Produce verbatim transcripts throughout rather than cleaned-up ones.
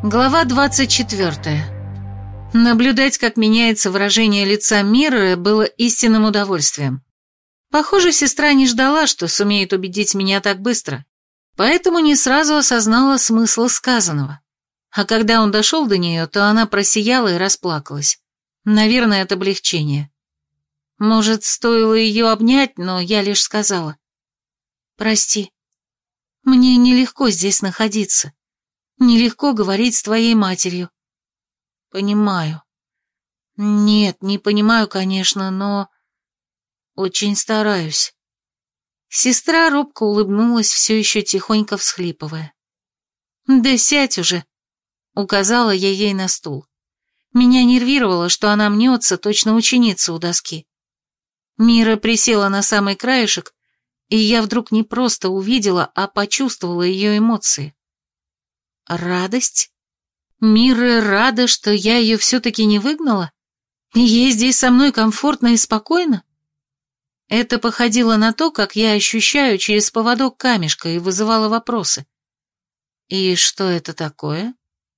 Глава двадцать четвёртая. Наблюдать, как меняется выражение лица Мирры, было истинным удовольствием. Похоже, сестра не ждала, что сумеет убедить меня так быстро, поэтому не сразу осознала смысл сказанного. А когда он дошел до нее, то она просияла и расплакалась. Наверное, от облегчения. Может, стоило ее обнять, но я лишь сказала: «Прости, мне нелегко здесь находиться. Нелегко говорить с твоей матерью». «Понимаю. Нет, не понимаю, конечно, но очень стараюсь». Сестра робко улыбнулась, все еще тихонько всхлипывая. «Да сядь уже», — указала я ей на стул. Меня нервировало, что она мнется, точно ученица у доски. Мира присела на самый краешек, и я вдруг не просто увидела, а почувствовала ее эмоции. Радость? Мира рада, что я ее все-таки не выгнала? Ей здесь со мной комфортно и спокойно? Это походило на то, как я ощущаю через поводок камешка, и вызывало вопросы. И что это такое?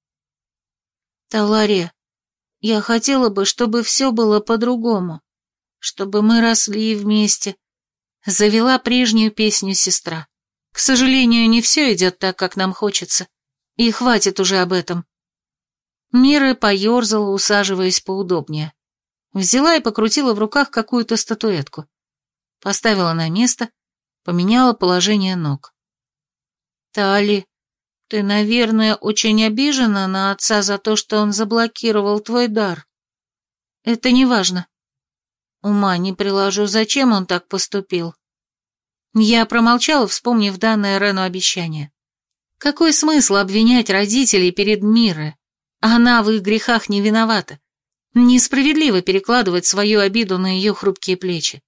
Талария, я хотела бы, чтобы все было по-другому, чтобы мы росли вместе. Завела прежнюю песню сестра. К сожалению, не все идет так, как нам хочется. И хватит уже об этом. Мира поерзала, усаживаясь поудобнее. Взяла и покрутила в руках какую-то статуэтку. Поставила на место, поменяла положение ног. «Тали, ты, наверное, очень обижена на отца за то, что он заблокировал твой дар. Это не важно. Ума не приложу, зачем он так поступил». Я промолчала, вспомнив данное Рену обещание. Какой смысл обвинять родителей перед Мирой? Она в их грехах не виновата. Несправедливо перекладывать свою обиду на ее хрупкие плечи.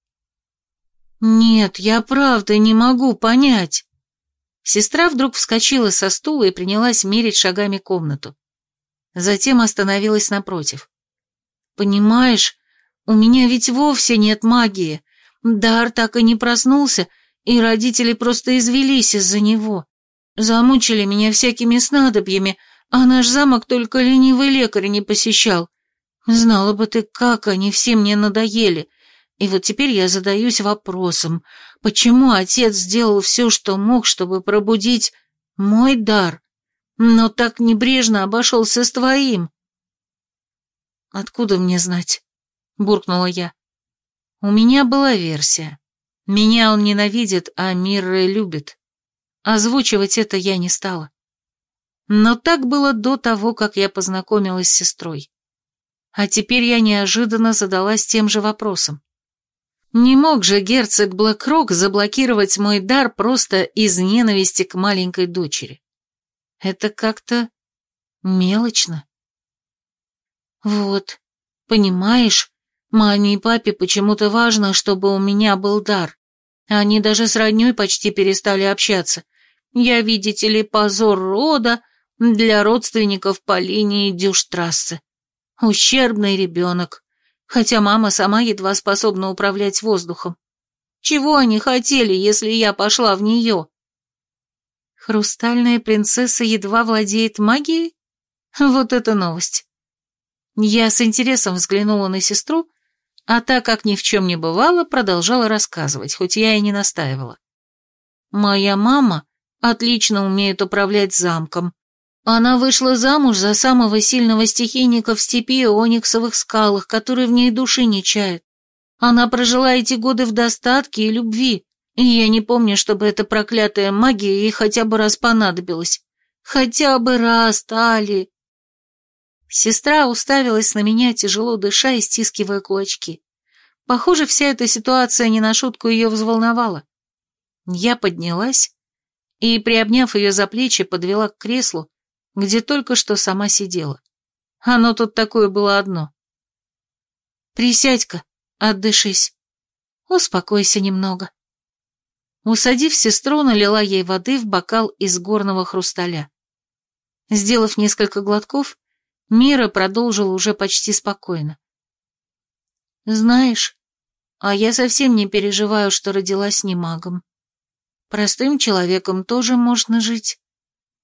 «Нет, я правда не могу понять». Сестра вдруг вскочила со стула и принялась мерить шагами комнату. Затем остановилась напротив. «Понимаешь, у меня ведь вовсе нет магии. Дар так и не проснулся, и родители просто извелись из-за него. Замучили меня всякими снадобьями, а наш замок только ленивый лекарь не посещал. Знала бы ты, как они все мне надоели. И вот теперь я задаюсь вопросом, почему отец сделал все, что мог, чтобы пробудить мой дар, но так небрежно обошелся с твоим?» «Откуда мне знать?» — буркнула я. У меня была версия. Меня он ненавидит, а Мирра любит. Озвучивать это я не стала. Но так было до того, как я познакомилась с сестрой. А теперь я неожиданно задалась тем же вопросом. Не мог же герцог Блэкрок заблокировать мой дар просто из ненависти к маленькой дочери. Это как-то мелочно. Вот, понимаешь, маме и папе почему-то важно, чтобы у меня был дар. Они даже с роднёй почти перестали общаться. Я, видите ли, позор рода для родственников по линии Дюштрассе. Ущербный ребенок, хотя мама сама едва способна управлять воздухом. Чего они хотели, если я пошла в нее? Хрустальная принцесса едва владеет магией? Вот это новость. Я с интересом взглянула на сестру, а та, как ни в чем не бывало, продолжала рассказывать, хоть я и не настаивала. Моя мама отлично умеет управлять замком. Она вышла замуж за самого сильного стихийника в степи и ониксовых скалах, который в ней души не чает. Она прожила эти годы в достатке и любви, и я не помню, чтобы эта проклятая магия ей хотя бы раз понадобилась. Хотя бы раз, Тали. Сестра уставилась на меня, тяжело дыша и стискивая кулачки. Похоже, вся эта ситуация не на шутку ее взволновала. Я поднялась и, приобняв ее за плечи, подвела к креслу, где только что сама сидела. Оно тут такое было одно. «Присядь-ка, отдышись. Успокойся немного». Усадив сестру, налила ей воды в бокал из горного хрусталя. Сделав несколько глотков, Мира продолжила уже почти спокойно. «Знаешь, а я совсем не переживаю, что родилась не магом. Простым человеком тоже можно жить.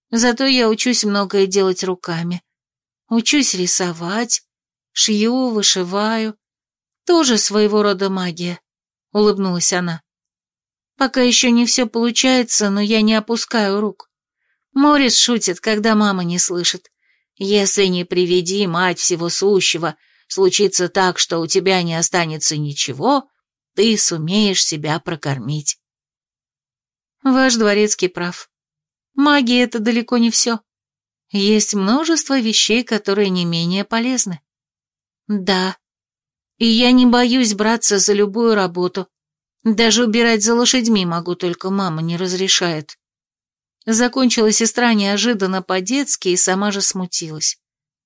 Зато я учусь многое делать руками. Учусь рисовать, шью, вышиваю. Тоже своего рода магия», — улыбнулась она. «Пока еще не все получается, но я не опускаю рук. Морис шутит, когда мама не слышит. Если не приведи, мать всего сущего, случится так, что у тебя не останется ничего, ты сумеешь себя прокормить». Ваш дворецкий прав. Магия — это далеко не все. Есть множество вещей, которые не менее полезны. Да, и я не боюсь браться за любую работу. Даже убирать за лошадьми могу, только мама не разрешает. Закончила сестра неожиданно по-детски и сама же смутилась.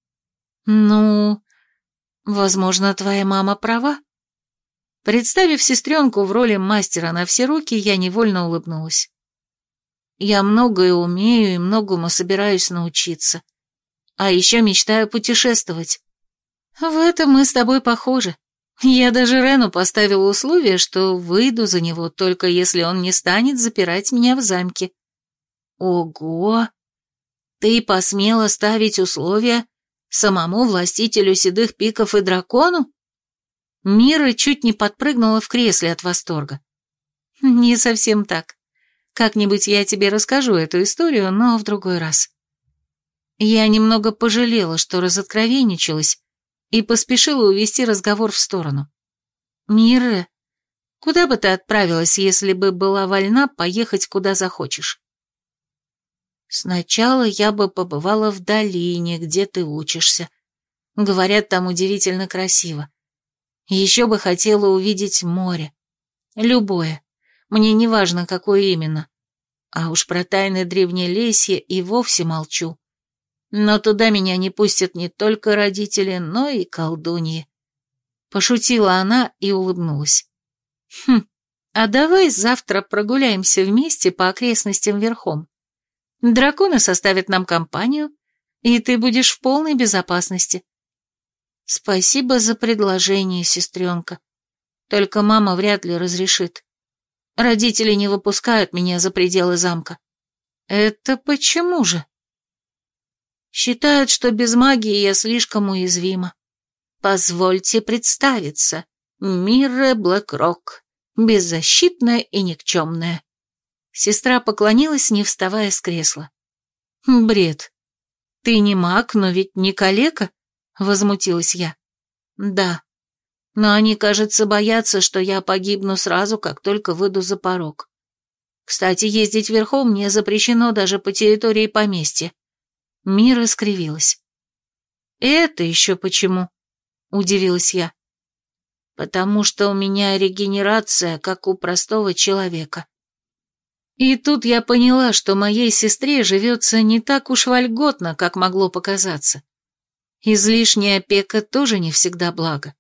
Ну, возможно, твоя мама права. Представив сестренку в роли мастера на все руки, я невольно улыбнулась. Я многое умею и многому собираюсь научиться. А еще мечтаю путешествовать. В этом мы с тобой похожи. Я даже Рену поставила условие, что выйду за него, только если он не станет запирать меня в замке. Ого! Ты посмела ставить условия самому властителю седых пиков и дракону? Мира чуть не подпрыгнула в кресле от восторга. Не совсем так. Как-нибудь я тебе расскажу эту историю, но в другой раз. Я немного пожалела, что разоткровенничалась, и поспешила увести разговор в сторону. Мира, куда бы ты отправилась, если бы была вольна поехать куда захочешь? Сначала я бы побывала в долине, где ты учишься. Говорят, там удивительно красиво. Еще бы хотела увидеть море. Любое. Мне не важно, какое именно. А уж про тайны Древнелесья и вовсе молчу. Но туда меня не пустят не только родители, но и колдуньи. Пошутила она и улыбнулась. Хм, а давай завтра прогуляемся вместе по окрестностям верхом. Драконы составят нам компанию, и ты будешь в полной безопасности. Спасибо за предложение, сестренка. Только мама вряд ли разрешит. Родители не выпускают меня за пределы замка. Это почему же? Считают, что без магии я слишком уязвима. Позвольте представиться. Мирра Блэкрок, беззащитная и никчемная. Сестра поклонилась, не вставая с кресла. Бред. Ты не маг, но ведь не калека? Возмутилась я. Да. Но они, кажется, боятся, что я погибну сразу, как только выйду за порог. Кстати, ездить верхом мне запрещено даже по территории поместья. Мира скривилась. «Это еще почему?» – удивилась я. «Потому что у меня регенерация, как у простого человека». И тут я поняла, что моей сестре живется не так уж вольготно, как могло показаться. Излишняя опека тоже не всегда благо.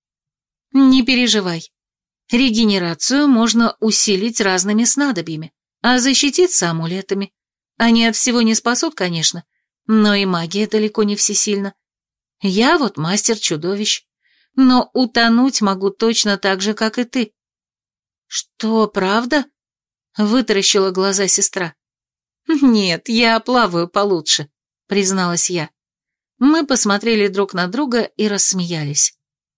Не переживай. Регенерацию можно усилить разными снадобьями, а защититься амулетами. Они от всего не спасут, конечно, но и магия далеко не всесильна. Я вот мастер чудовищ, но утонуть могу точно так же, как и ты. Что, правда? Вытаращила глаза сестра. Нет, я плаваю получше, призналась я. Мы посмотрели друг на друга и рассмеялись.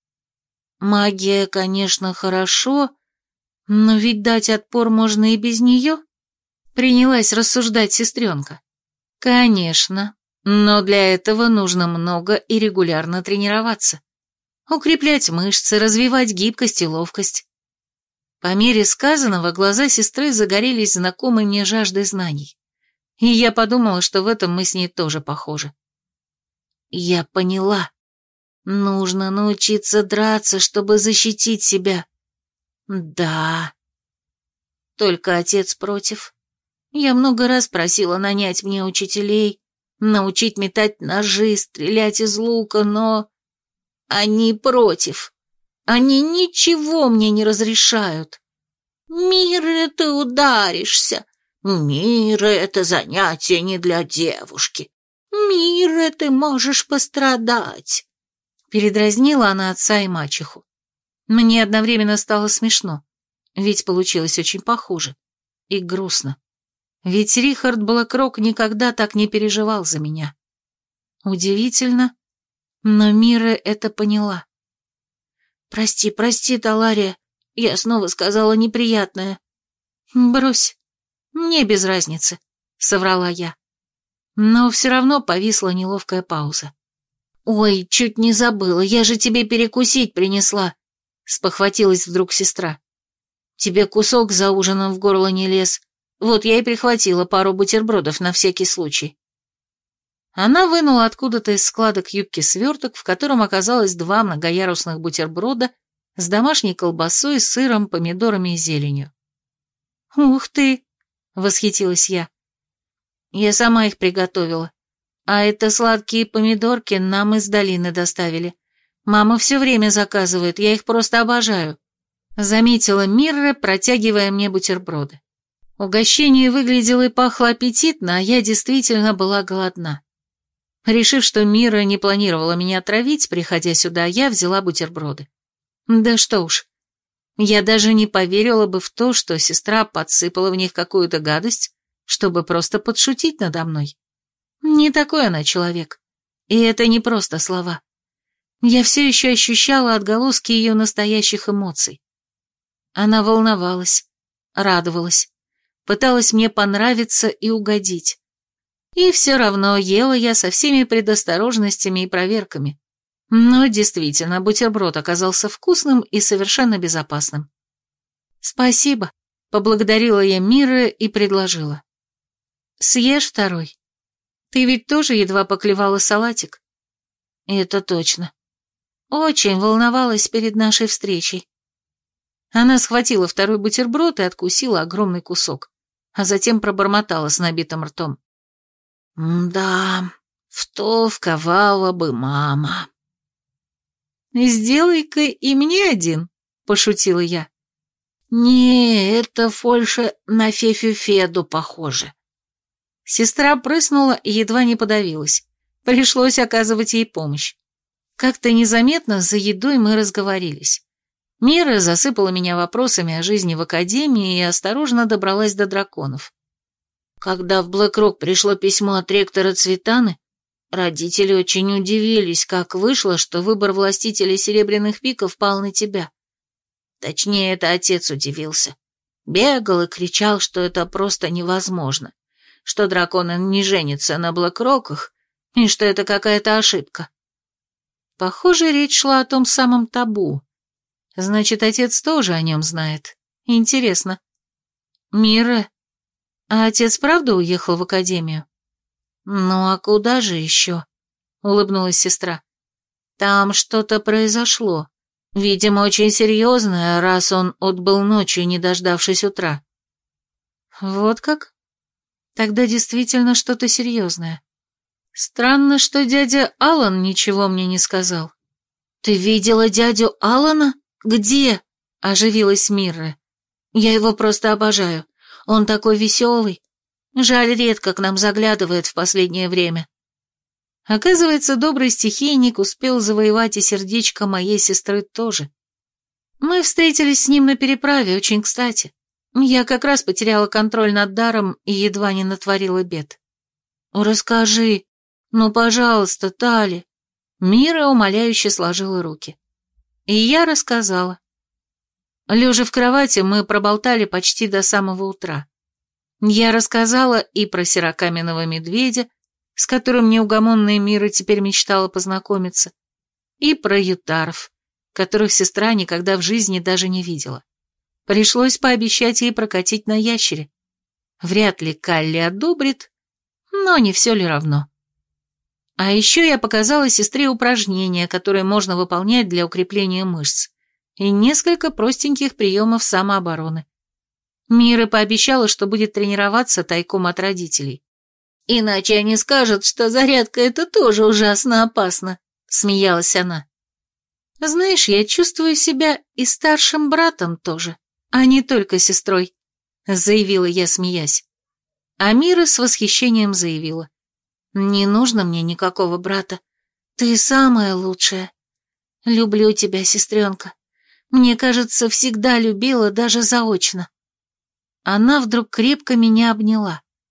Магия, конечно, хорошо, но ведь дать отпор можно и без нее. Принялась рассуждать сестренка. Конечно, но для этого нужно много и регулярно тренироваться. Укреплять мышцы, развивать гибкость и ловкость. По мере сказанного глаза сестры загорелись знакомой мне жаждой знаний. И я подумала, что в этом мы с ней тоже похожи. Я поняла. Нужно научиться драться, чтобы защитить себя. Да. Только отец против. Я много раз просила нанять мне учителей, научить метать ножи, стрелять из лука, но... Они против. Они ничего мне не разрешают. Мира, ты ударишься. Мира, это занятие не для девушки. Мира, ты можешь пострадать. Передразнила она отца и мачеху. Мне одновременно стало смешно, ведь получилось очень похоже и грустно. Ведь Рихард Блэкрок никогда так не переживал за меня. Удивительно, но Мира это поняла. «Прости, прости, Талария, я снова сказала неприятное». «Брось, мне без разницы», — соврала я. Но все равно повисла неловкая пауза. «Ой, чуть не забыла, я же тебе перекусить принесла», — спохватилась вдруг сестра. «Тебе кусок за ужином в горло не лез, вот я и прихватила пару бутербродов на всякий случай». Она вынула откуда-то из складок юбки сверток, в котором оказалось два многоярусных бутерброда с домашней колбасой, сыром, помидорами и зеленью. «Ух ты!» — восхитилась я. «Я сама их приготовила. А это сладкие помидорки нам из долины доставили. Мама все время заказывает, я их просто обожаю», — заметила Мирра, протягивая мне бутерброды. Угощение выглядело и пахло аппетитно, а я действительно была голодна. Решив, что Мира не планировала меня травить, приходя сюда, я взяла бутерброды. Да что уж, я даже не поверила бы в то, что сестра подсыпала в них какую-то гадость, чтобы просто подшутить надо мной. Не такой она человек. И это не просто слова. Я все еще ощущала отголоски ее настоящих эмоций. Она волновалась, радовалась, пыталась мне понравиться и угодить. И все равно ела я со всеми предосторожностями и проверками. Но действительно, бутерброд оказался вкусным и совершенно безопасным. «Спасибо», — поблагодарила я Мира и предложила. «Съешь второй. Ты ведь тоже едва поклевала салатик?» «Это точно. Очень волновалась перед нашей встречей». Она схватила второй бутерброд и откусила огромный кусок, а затем пробормотала с набитым ртом. «Да, в то вковала бы мама». «Сделай-ка и мне один», — пошутила я. «Не, это больше на Фефю Феду похоже». Сестра прыснула и едва не подавилась. Пришлось оказывать ей помощь. Как-то незаметно за едой мы разговорились. Мира засыпала меня вопросами о жизни в академии и осторожно добралась до драконов. Когда в Блэкрок пришло письмо от ректора Цветаны, родители очень удивились, как вышло, что выбор властителя Серебряных Пиков пал на тебя. Точнее, это отец удивился. Бегал и кричал, что это просто невозможно, что драконы не женятся на Блэкроках и что это какая-то ошибка. Похоже, речь шла о том самом табу. Значит, отец тоже о нем знает. Интересно. Мира... А отец правда уехал в академию? Ну, а куда же еще? Улыбнулась сестра. Там что-то произошло. Видимо, очень серьезное, раз он отбыл ночью, не дождавшись утра. Вот как? Тогда действительно что-то серьезное. Странно, что дядя Алан ничего мне не сказал. Ты видела дядю Алана? Где? Оживилась Мирра. Я его просто обожаю. Он такой веселый. Жаль, редко к нам заглядывает в последнее время. Оказывается, добрый стихийник успел завоевать и сердечко моей сестры тоже. Мы встретились с ним на переправе, очень кстати. Я как раз потеряла контроль над даром и едва не натворила бед. «Расскажи, ну, пожалуйста, Тали». Мира умоляюще сложила руки. И я рассказала. Лежа в кровати, мы проболтали почти до самого утра. Я рассказала и про серокаменного медведя, с которым неугомонная Мира теперь мечтала познакомиться, и про ютаров, которых сестра никогда в жизни даже не видела. Пришлось пообещать ей прокатить на ящере. Вряд ли Калли одобрит, но не все ли равно. А еще я показала сестре упражнения, которые можно выполнять для укрепления мышц, и несколько простеньких приемов самообороны. Мира пообещала, что будет тренироваться тайком от родителей. «Иначе они скажут, что зарядка — это тоже ужасно опасно», — смеялась она. «Знаешь, я чувствую себя и старшим братом тоже, а не только сестрой», — заявила я, смеясь. А Мира с восхищением заявила. «Не нужно мне никакого брата. Ты самая лучшая. Люблю тебя, сестренка. Мне кажется, всегда любила даже заочно». Она вдруг крепко меня обняла.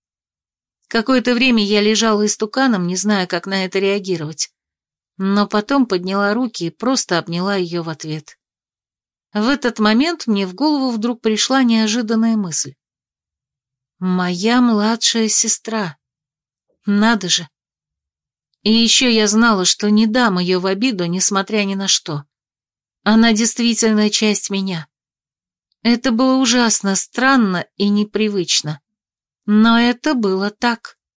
Какое-то время я лежала истуканом, не зная, как на это реагировать. Но потом подняла руки и просто обняла ее в ответ. В этот момент мне в голову вдруг пришла неожиданная мысль. Моя младшая сестра. Надо же. И еще я знала, что не дам ее в обиду, несмотря ни на что. Она действительно часть меня. Это было ужасно странно и непривычно. Но это было так.